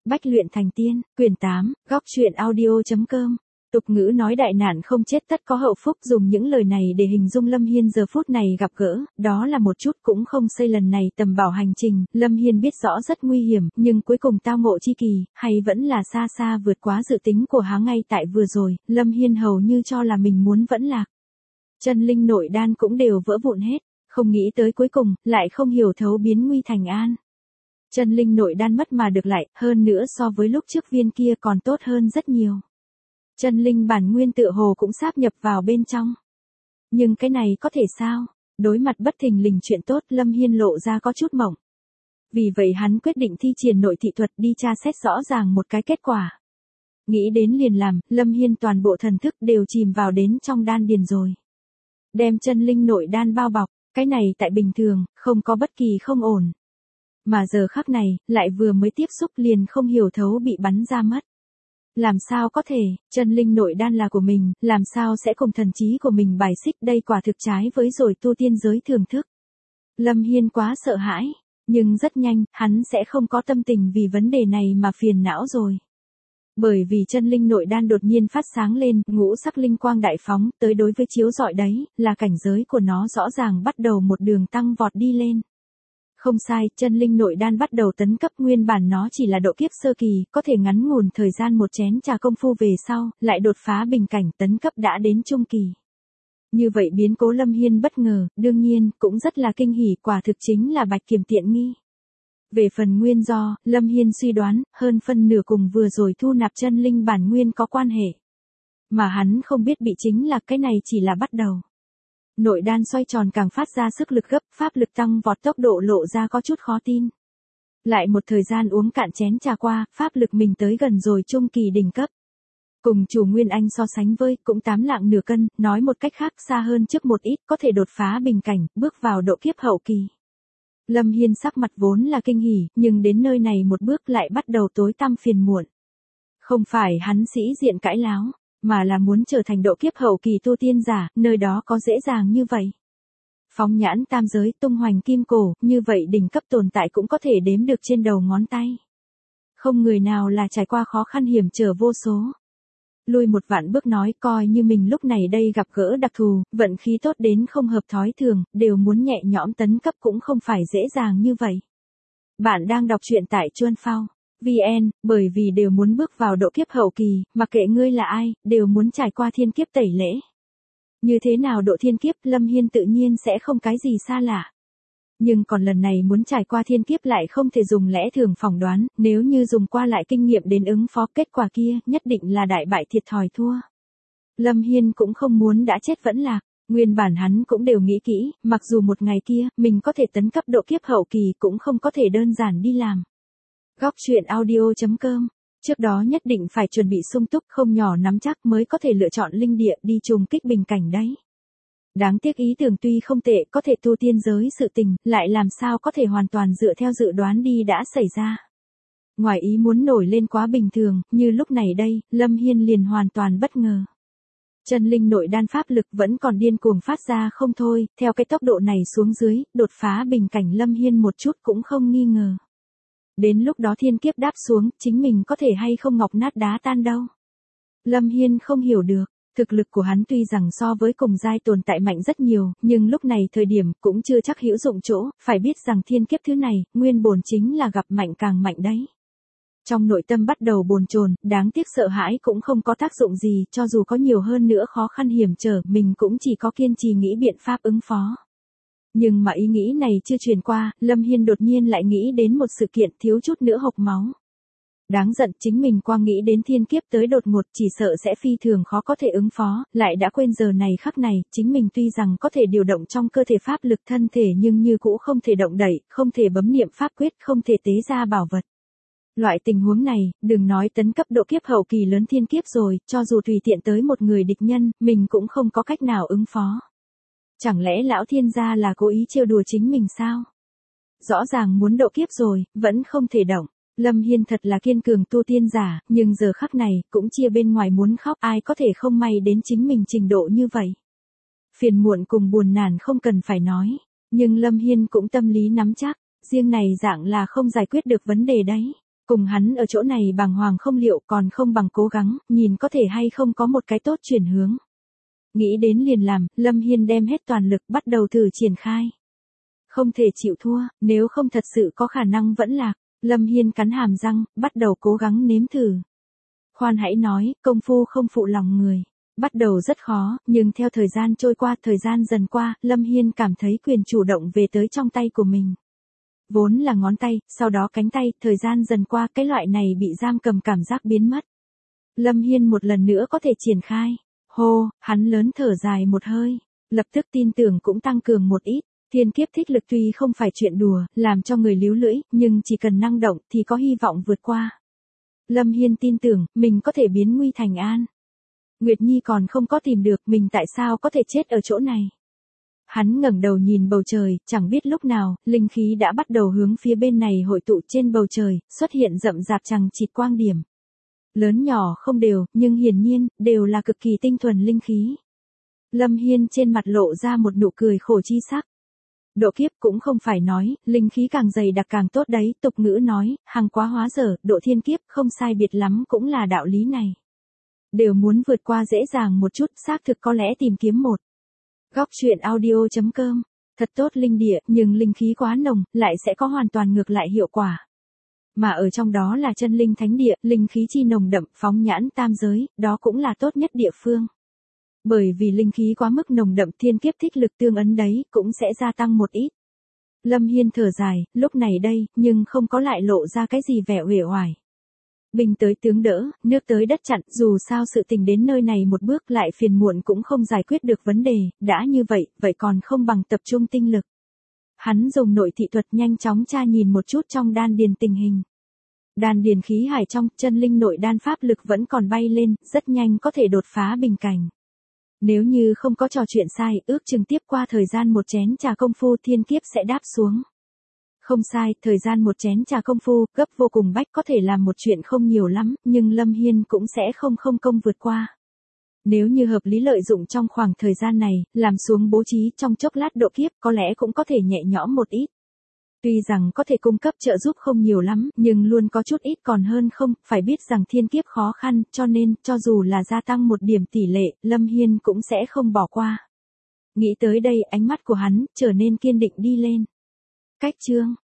Bách luyện thành tiên, quyển 8, góc truyện audio.com. Tục ngữ nói đại nạn không chết tất có hậu phúc, dùng những lời này để hình dung Lâm Hiên giờ phút này gặp gỡ, đó là một chút cũng không xây lần này tầm bảo hành trình. Lâm Hiên biết rõ rất nguy hiểm, nhưng cuối cùng tao ngộ chi kỳ, hay vẫn là xa xa vượt quá dự tính của hắn. Ngay tại vừa rồi, Lâm Hiên hầu như cho là mình muốn vẫn lạc. Chân linh nội đan cũng đều vỡ vụn hết, không nghĩ tới cuối cùng, lại không hiểu thấu biến nguy thành an. Chân linh nội đan mất mà được lại, hơn nữa so với lúc trước viên kia còn tốt hơn rất nhiều. Chân linh bản nguyên tựa hồ cũng sáp nhập vào bên trong. Nhưng cái này có thể sao? Đối mặt bất thình lình chuyện tốt, Lâm Hiên lộ ra có chút mộng. Vì vậy hắn quyết định thi triển nội thị thuật đi tra xét rõ ràng một cái kết quả. Nghĩ đến liền làm, Lâm Hiên toàn bộ thần thức đều chìm vào đến trong đan điền rồi. Đem chân linh nội đan bao bọc, cái này tại bình thường, không có bất kỳ không ổn. Mà giờ khắc này, lại vừa mới tiếp xúc liền không hiểu thấu bị bắn ra mất. Làm sao có thể, chân linh nội đan là của mình, làm sao sẽ cùng thần trí của mình bài xích, đây quả thực trái với rồi tu tiên giới thường thức. Lâm Hiên quá sợ hãi, nhưng rất nhanh, hắn sẽ không có tâm tình vì vấn đề này mà phiền não rồi. Bởi vì chân linh nội đan đột nhiên phát sáng lên, ngũ sắc linh quang đại phóng, tới đối với chiếu rọi đấy, là cảnh giới của nó rõ ràng bắt đầu một đường tăng vọt đi lên. Không sai, chân linh nội đan bắt đầu tấn cấp, nguyên bản nó chỉ là độ kiếp sơ kỳ, có thể ngắn ngủn thời gian một chén trà công phu về sau, lại đột phá bình cảnh tấn cấp đã đến trung kỳ. Như vậy biến cố Lâm Hiên bất ngờ, đương nhiên, cũng rất là kinh hỉ, quả thực chính là bạch kiểm tiện nghi. Về phần nguyên do, Lâm Hiên suy đoán, hơn phân nửa cùng vừa rồi thu nạp chân linh bản nguyên có quan hệ. Mà hắn không biết bị chính là cái này chỉ là bắt đầu. Nội đan xoay tròn càng phát ra sức lực gấp, pháp lực tăng vọt, tốc độ lộ ra có chút khó tin. Lại một thời gian uống cạn chén trà qua, pháp lực mình tới gần rồi trung kỳ đỉnh cấp. Cùng chủ Nguyên Anh so sánh với, cũng 8 lạng nửa cân, nói một cách khác xa hơn trước một ít, có thể đột phá bình cảnh, bước vào độ kiếp hậu kỳ. Lâm Hiên sắc mặt vốn là kinh hỉ, nhưng đến nơi này một bước lại bắt đầu tối tăm phiền muộn. Không phải hắn sĩ diện cãi láo, mà là muốn trở thành độ kiếp hậu kỳ tu tiên giả, nơi đó có dễ dàng như vậy. Phóng nhãn tam giới, tung hoành kim cổ, như vậy đỉnh cấp tồn tại cũng có thể đếm được trên đầu ngón tay. Không người nào là trải qua khó khăn hiểm trở vô số. Lui một vạn bước nói, coi như mình lúc này đây gặp gỡ đặc thù, vận khí tốt đến không hợp thói thường, đều muốn nhẹ nhõm tấn cấp cũng không phải dễ dàng như vậy. Bạn đang đọc truyện tại Chuan Phao VN, bởi vì đều muốn bước vào độ kiếp hậu kỳ, mặc kệ ngươi là ai, đều muốn trải qua thiên kiếp tẩy lễ. Như thế nào độ thiên kiếp, Lâm Hiên tự nhiên sẽ không cái gì xa lạ. Nhưng còn lần này muốn trải qua thiên kiếp lại không thể dùng lẽ thường phỏng đoán, nếu như dùng qua lại kinh nghiệm đến ứng phó, kết quả kia, nhất định là đại bại thiệt thòi thua. Lâm Hiên cũng không muốn đã chết vẫn lạc, nguyên bản hắn cũng đều nghĩ kỹ, mặc dù một ngày kia, mình có thể tấn cấp độ kiếp hậu kỳ cũng không có thể đơn giản đi làm. Góc truyện audio.com. Trước đó nhất định phải chuẩn bị sung túc, không nhỏ nắm chắc mới có thể lựa chọn linh địa đi trùng kích bình cảnh đấy. Đáng tiếc ý tưởng tuy không tệ, có thể tu tiên giới sự tình, lại làm sao có thể hoàn toàn dựa theo dự đoán đi đã xảy ra. Ngoài ý muốn nổi lên quá bình thường, như lúc này đây, Lâm Hiên liền hoàn toàn bất ngờ. Chân linh nội đan pháp lực vẫn còn điên cuồng phát ra không thôi, theo cái tốc độ này xuống dưới, đột phá bình cảnh Lâm Hiên một chút cũng không nghi ngờ. Đến lúc đó thiên kiếp đáp xuống, chính mình có thể hay không ngọc nát đá tan đâu. Lâm Hiên không hiểu được, thực lực của hắn tuy rằng so với cùng giai tồn tại mạnh rất nhiều, nhưng lúc này thời điểm cũng chưa chắc hữu dụng chỗ, phải biết rằng thiên kiếp thứ này, nguyên bổn chính là gặp mạnh càng mạnh đấy. Trong nội tâm bắt đầu bồn chồn, đáng tiếc sợ hãi cũng không có tác dụng gì, cho dù có nhiều hơn nữa khó khăn hiểm trở, mình cũng chỉ có kiên trì nghĩ biện pháp ứng phó. Nhưng mà ý nghĩ này chưa truyền qua, Lâm Hiên đột nhiên lại nghĩ đến một sự kiện thiếu chút nữa hộc máu. Đáng giận, chính mình qua nghĩ đến thiên kiếp tới đột ngột chỉ sợ sẽ phi thường khó có thể ứng phó, lại đã quên giờ này khắc này, chính mình tuy rằng có thể điều động trong cơ thể pháp lực thân thể nhưng như cũ không thể động đẩy, không thể bấm niệm pháp quyết, không thể tế ra bảo vật. Loại tình huống này, đừng nói tấn cấp độ kiếp hậu kỳ lớn thiên kiếp rồi, cho dù tùy tiện tới một người địch nhân, mình cũng không có cách nào ứng phó. Chẳng lẽ lão thiên gia là cố ý trêu đùa chính mình sao? Rõ ràng muốn độ kiếp rồi, vẫn không thể động. Lâm Hiên thật là kiên cường tu tiên giả, nhưng giờ khắc này, cũng chia bên ngoài muốn khóc, ai có thể không may đến chính mình trình độ như vậy. Phiền muộn cùng buồn nản không cần phải nói, nhưng Lâm Hiên cũng tâm lý nắm chắc, riêng này dạng là không giải quyết được vấn đề đấy. Cùng hắn ở chỗ này bàng hoàng không liệu còn không bằng cố gắng, nhìn có thể hay không có một cái tốt chuyển hướng. Nghĩ đến liền làm, Lâm Hiên đem hết toàn lực bắt đầu thử triển khai. Không thể chịu thua, nếu không thật sự có khả năng vẫn lạc. Lâm Hiên cắn hàm răng, bắt đầu cố gắng nếm thử. Khoan hãy nói, công phu không phụ lòng người. Bắt đầu rất khó, nhưng theo thời gian trôi qua, thời gian dần qua, Lâm Hiên cảm thấy quyền chủ động về tới trong tay của mình. Vốn là ngón tay, sau đó cánh tay, thời gian dần qua cái loại này bị giam cầm cảm giác biến mất. Lâm Hiên một lần nữa có thể triển khai. Hô, hắn lớn thở dài một hơi, lập tức tin tưởng cũng tăng cường một ít. Thiên kiếp thích lực tuy không phải chuyện đùa, làm cho người líu lưỡi, nhưng chỉ cần năng động thì có hy vọng vượt qua. Lâm Hiên tin tưởng, mình có thể biến nguy thành an. Nguyệt Nhi còn không có tìm được mình tại sao có thể chết ở chỗ này. Hắn ngẩng đầu nhìn bầu trời, chẳng biết lúc nào, linh khí đã bắt đầu hướng phía bên này hội tụ trên bầu trời, xuất hiện rậm rạp chằng chịt quang điểm. Lớn nhỏ không đều, nhưng hiển nhiên, đều là cực kỳ tinh thuần linh khí. Lâm Hiên trên mặt lộ ra một nụ cười khổ chi sắc. Độ kiếp cũng không phải nói, linh khí càng dày đặc càng tốt đấy, tục ngữ nói, hàng quá hóa dở, độ thiên kiếp không sai biệt lắm cũng là đạo lý này. Đều muốn vượt qua dễ dàng một chút, xác thực có lẽ tìm kiếm một. Góc truyện audio.com, thật tốt linh địa, nhưng linh khí quá nồng, lại sẽ có hoàn toàn ngược lại hiệu quả. Mà ở trong đó là chân linh thánh địa, linh khí chi nồng đậm, phóng nhãn tam giới, đó cũng là tốt nhất địa phương. Bởi vì linh khí quá mức nồng đậm, thiên kiếp thích lực tương ấn đấy, cũng sẽ gia tăng một ít. Lâm Hiên thở dài, lúc này đây, nhưng không có lại lộ ra cái gì vẻ uể oải. Binh tới tướng đỡ, nước tới đất chặn, dù sao sự tình đến nơi này một bước lại phiền muộn cũng không giải quyết được vấn đề, đã như vậy, vậy còn không bằng tập trung tinh lực. Hắn dùng nội thị thuật nhanh chóng tra nhìn một chút trong đan điền tình hình. Đan điền khí hải trong, chân linh nội đan pháp lực vẫn còn bay lên, rất nhanh có thể đột phá bình cảnh. Nếu như không có trò chuyện sai, ước chừng tiếp qua thời gian một chén trà công phu thiên kiếp sẽ đáp xuống. Không sai, thời gian một chén trà công phu, gấp vô cùng bách có thể làm một chuyện không nhiều lắm, nhưng Lâm Hiên cũng sẽ không công vượt qua. Nếu như hợp lý lợi dụng trong khoảng thời gian này, làm xuống bố trí trong chốc lát độ kiếp có lẽ cũng có thể nhẹ nhõm một ít. Tuy rằng có thể cung cấp trợ giúp không nhiều lắm, nhưng luôn có chút ít còn hơn không, phải biết rằng thiên kiếp khó khăn, cho nên, cho dù là gia tăng một điểm tỷ lệ, Lâm Hiên cũng sẽ không bỏ qua. Nghĩ tới đây, ánh mắt của hắn, trở nên kiên định đi lên. Cách chương